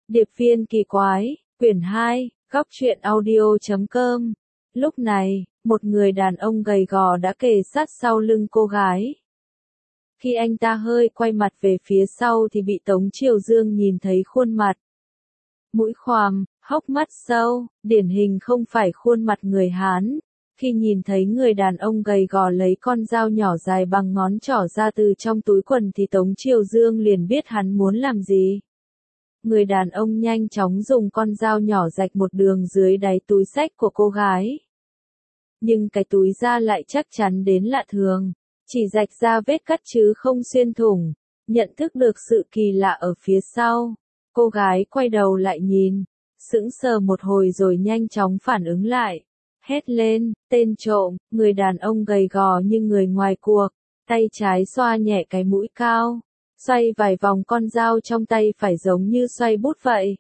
Điệp viên kỳ quái, quyển 2, góc truyện audio.com. Lúc này, một người đàn ông gầy gò đã kề sát sau lưng cô gái. Khi anh ta hơi quay mặt về phía sau thì bị Tống Triều Dương nhìn thấy khuôn mặt. Mũi khoằm, hốc mắt sâu, điển hình không phải khuôn mặt người Hán. Khi nhìn thấy người đàn ông gầy gò lấy con dao nhỏ dài bằng ngón trỏ ra từ trong túi quần thì Tống Triều Dương liền biết hắn muốn làm gì. Người đàn ông nhanh chóng dùng con dao nhỏ rạch một đường dưới đáy túi xách của cô gái. Nhưng cái túi da lại chắc chắn đến lạ thường, chỉ rạch ra vết cắt chứ không xuyên thủng. Nhận thức được sự kỳ lạ ở phía sau, cô gái quay đầu lại nhìn, sững sờ một hồi rồi nhanh chóng phản ứng lại. Hét lên, tên trộm. Người đàn ông gầy gò như người ngoài cuộc, tay trái xoa nhẹ cái mũi cao, xoay vài vòng con dao trong tay phải giống như xoay bút vậy.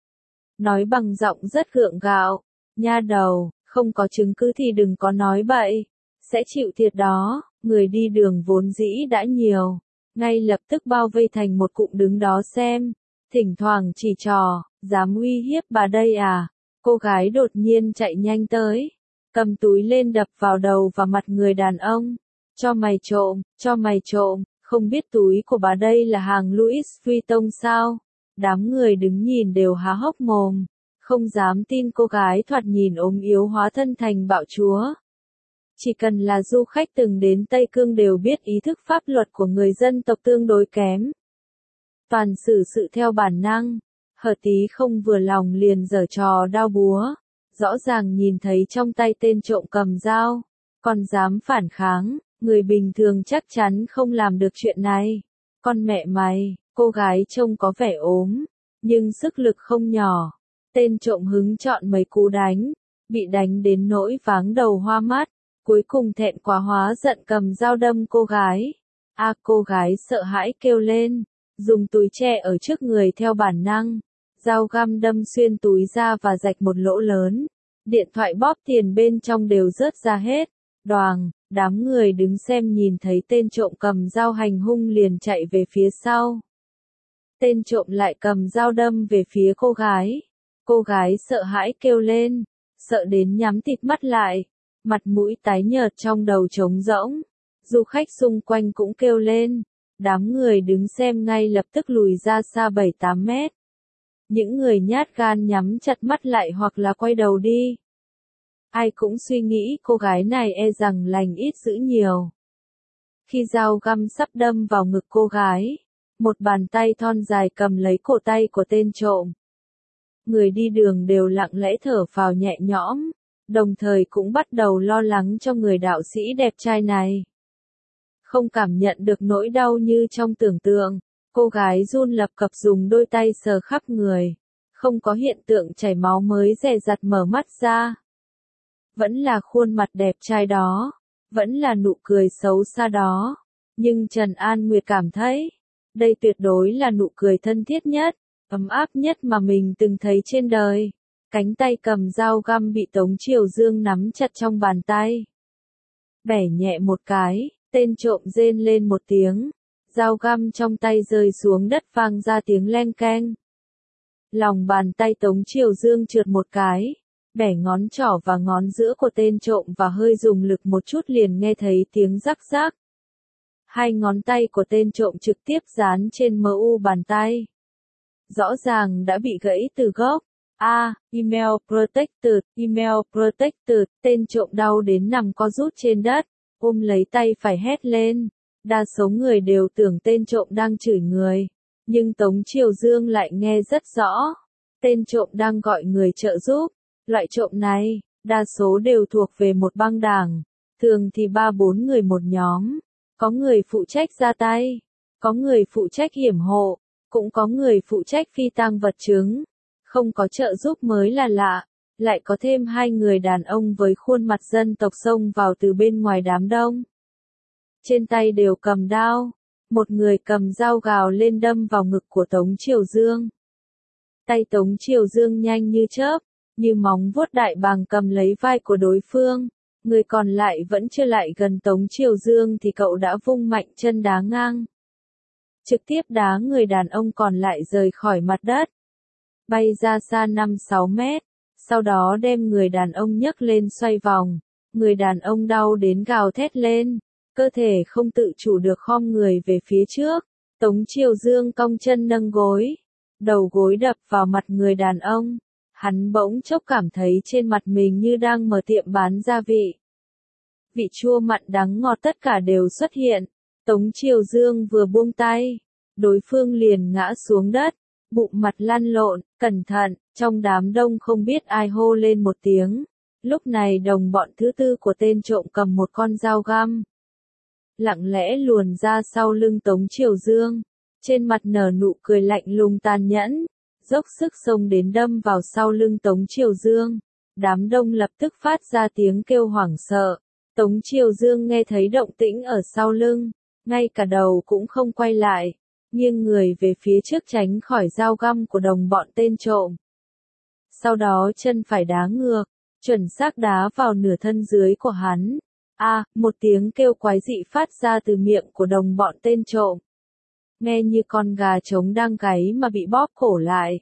Nói bằng giọng rất gượng gạo, nha đầu, không có chứng cứ thì đừng có nói bậy, sẽ chịu thiệt đó. Người đi đường vốn dĩ đã nhiều, ngay lập tức bao vây thành một cụm đứng đó xem, thỉnh thoảng chỉ trò, dám uy hiếp bà đây à? Cô gái đột nhiên chạy nhanh tới, cầm túi lên đập vào đầu và mặt người đàn ông. Cho mày trộm, không biết túi của bà đây là hàng Louis Vuitton sao? Đám người đứng nhìn đều há hốc mồm, không dám tin cô gái thoạt nhìn ốm yếu hóa thân thành bạo chúa. Chỉ cần là du khách từng đến Tây Cương đều biết ý thức pháp luật của người dân tộc tương đối kém. Toàn xử sự theo bản năng. Hờ Tí không vừa lòng liền giở trò đao búa, rõ ràng nhìn thấy trong tay tên trộm cầm dao, còn dám phản kháng, người bình thường chắc chắn không làm được chuyện này. Con mẹ mày, cô gái trông có vẻ ốm, nhưng sức lực không nhỏ. Tên trộm hứng chọn mấy cú đánh, bị đánh đến nỗi váng đầu hoa mắt, cuối cùng thẹn quá hóa giận cầm dao đâm cô gái. Cô gái sợ hãi kêu lên, dùng túi che ở trước người theo bản năng. Dao găm đâm xuyên túi ra và rạch một lỗ lớn. Điện thoại bóp tiền bên trong đều rớt ra hết. Đoàng, đám người đứng xem nhìn thấy tên trộm cầm dao hành hung liền chạy về phía sau. Tên trộm lại cầm dao đâm về phía cô gái. Cô gái sợ hãi kêu lên, sợ đến nhắm tịt mắt lại, mặt mũi tái nhợt trong đầu trống rỗng. Du khách xung quanh cũng kêu lên. Đám người đứng xem ngay lập tức lùi ra xa 7-8 mét. Những người nhát gan nhắm chặt mắt lại hoặc là quay đầu đi. Ai cũng suy nghĩ cô gái này e rằng lành ít dữ nhiều. Khi dao găm sắp đâm vào ngực cô gái, một bàn tay thon dài cầm lấy cổ tay của tên trộm. Người đi đường đều lặng lẽ thở phào nhẹ nhõm, đồng thời cũng bắt đầu lo lắng cho người đạo sĩ đẹp trai này. Không cảm nhận được nỗi đau như trong tưởng tượng. Cô gái run lập cập dùng đôi tay sờ khắp người, không có hiện tượng chảy máu mới dè dặt mở mắt ra. Vẫn là khuôn mặt đẹp trai đó, vẫn là nụ cười xấu xa đó, nhưng Trần An Nguyệt cảm thấy, đây tuyệt đối là nụ cười thân thiết nhất, ấm áp nhất mà mình từng thấy trên đời. Cánh tay cầm dao găm bị Tống Triều Dương nắm chặt trong bàn tay. Bẻ nhẹ một cái, tên trộm rên lên một tiếng. Dao găm trong tay rơi xuống đất vang ra tiếng leng keng. Lòng bàn tay Tống Triều Dương trượt một cái, bẻ ngón trỏ và ngón giữa của tên trộm và hơi dùng lực một chút liền nghe thấy tiếng rắc rắc. Hai ngón tay của tên trộm trực tiếp dán trên MU bàn tay. Rõ ràng đã bị gãy từ gốc. Email protected, tên trộm đau đến nằm co rút trên đất, ôm lấy tay phải hét lên. Đa số người đều tưởng tên trộm đang chửi người, nhưng Tống Triều Dương lại nghe rất rõ. Tên trộm đang gọi người trợ giúp. Loại trộm này, đa số đều thuộc về một băng đảng, thường thì 3-4 người một nhóm. Có người phụ trách ra tay, có người phụ trách hiểm hộ, cũng có người phụ trách phi tang vật chứng. Không có trợ giúp mới là lạ, lại có thêm 2 người đàn ông với khuôn mặt dân tộc xông vào từ bên ngoài đám đông. Trên tay đều cầm đao, một người cầm dao gào lên đâm vào ngực của Tống Triều Dương. Tay Tống Triều Dương nhanh như chớp, như móng vuốt đại bàng cầm lấy vai của đối phương. Người còn lại vẫn chưa lại gần Tống Triều Dương thì cậu đã vung mạnh chân đá ngang. Trực tiếp đá người đàn ông còn lại rời khỏi mặt đất. bay ra xa 5-6 mét, sau đó đem người đàn ông nhấc lên xoay vòng, người đàn ông đau đến gào thét lên, cơ thể không tự chủ được khom người về phía trước, Tống Triều Dương cong chân nâng gối, đầu gối đập vào mặt người đàn ông, hắn bỗng chốc cảm thấy trên mặt mình như đang mở tiệm bán gia vị. Vị chua mặn đắng ngọt tất cả đều xuất hiện, Tống Triều Dương vừa buông tay, đối phương liền ngã xuống đất, bụng mặt lăn lộn, cẩn thận, trong đám đông không biết ai hô lên một tiếng. Lúc này đồng bọn thứ tư của tên trộm cầm một con dao găm, lặng lẽ luồn ra sau lưng Tống Triều Dương, trên mặt nở nụ cười lạnh lùng tàn nhẫn, dốc sức xông đến đâm vào sau lưng Tống Triều Dương. Đám đông lập tức phát ra tiếng kêu hoảng sợ. Tống Triều Dương nghe thấy động tĩnh ở sau lưng, ngay cả đầu cũng không quay lại, nghiêng người về phía trước tránh khỏi dao găm của đồng bọn tên trộm. Sau đó chân phải đá ngược, chuẩn xác đá vào nửa thân dưới của hắn. Một tiếng kêu quái dị phát ra từ miệng của đồng bọn tên trộm. Nghe như con gà trống đang gáy mà bị bóp cổ lại.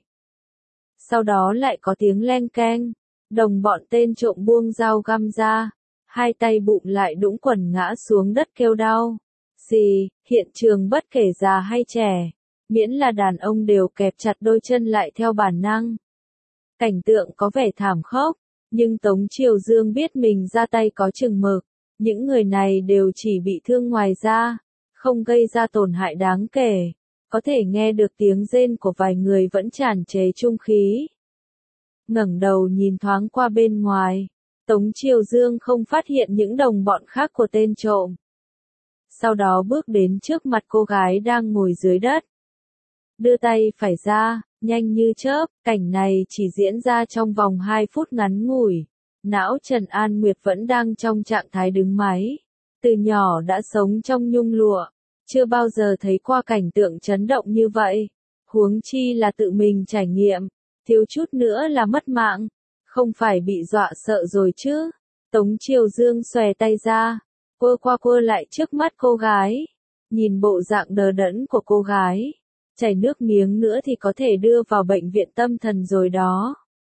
Sau đó lại có tiếng leng keng, đồng bọn tên trộm buông dao găm ra, hai tay bụng lại đũng quần ngã xuống đất kêu đau. Hiện trường bất kể già hay trẻ, miễn là đàn ông đều kẹp chặt đôi chân lại theo bản năng. Cảnh tượng có vẻ thảm khốc, nhưng Tống Triều Dương biết mình ra tay có chừng mực, những người này đều chỉ bị thương ngoài da, không gây ra tổn hại đáng kể, có thể nghe được tiếng rên của vài người vẫn tràn trề trung khí. Ngẩng đầu nhìn thoáng qua bên ngoài, Tống Triều Dương không phát hiện những đồng bọn khác của tên trộm. Sau đó bước đến trước mặt cô gái đang ngồi dưới đất. Đưa tay phải ra, nhanh như chớp, cảnh này chỉ diễn ra trong vòng 2 phút ngắn ngủi. Não Trần An Nguyệt vẫn đang trong trạng thái đứng máy. Từ nhỏ đã sống trong nhung lụa, chưa bao giờ thấy qua cảnh tượng chấn động như vậy. Huống chi là tự mình trải nghiệm, thiếu chút nữa là mất mạng. Không phải bị dọa sợ rồi chứ. Tống Triều Dương xòe tay ra, quơ qua quơ lại trước mắt cô gái. Nhìn bộ dạng đờ đẫn của cô gái, chảy nước miếng nữa thì có thể đưa vào bệnh viện tâm thần rồi đó.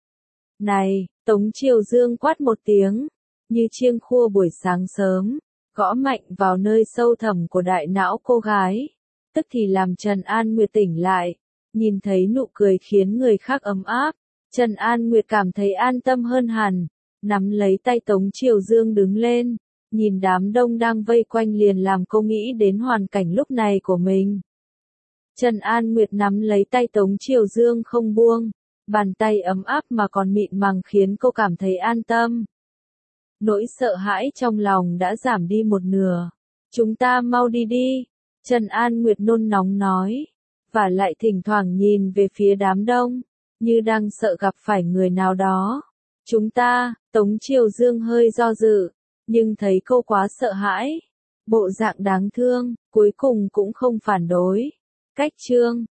Này, Tống Triều Dương quát một tiếng, như chiêng khua buổi sáng sớm, gõ mạnh vào nơi sâu thẳm của đại não cô gái, tức thì làm Trần An Nguyệt tỉnh lại, nhìn thấy nụ cười khiến người khác ấm áp, Trần An Nguyệt cảm thấy an tâm hơn hẳn, nắm lấy tay Tống Triều Dương đứng lên, nhìn đám đông đang vây quanh liền làm cô nghĩ đến hoàn cảnh lúc này của mình. Trần An Nguyệt nắm lấy tay Tống Triều Dương không buông, bàn tay ấm áp mà còn mịn màng khiến cô cảm thấy an tâm. Nỗi sợ hãi trong lòng đã giảm đi một nửa. Chúng ta mau đi đi, Trần An Nguyệt nôn nóng nói, và lại thỉnh thoảng nhìn về phía đám đông, như đang sợ gặp phải người nào đó. Chúng ta, Tống Triều Dương hơi do dự, nhưng thấy cô quá sợ hãi, bộ dạng đáng thương, cuối cùng cũng không phản đối. Cách chương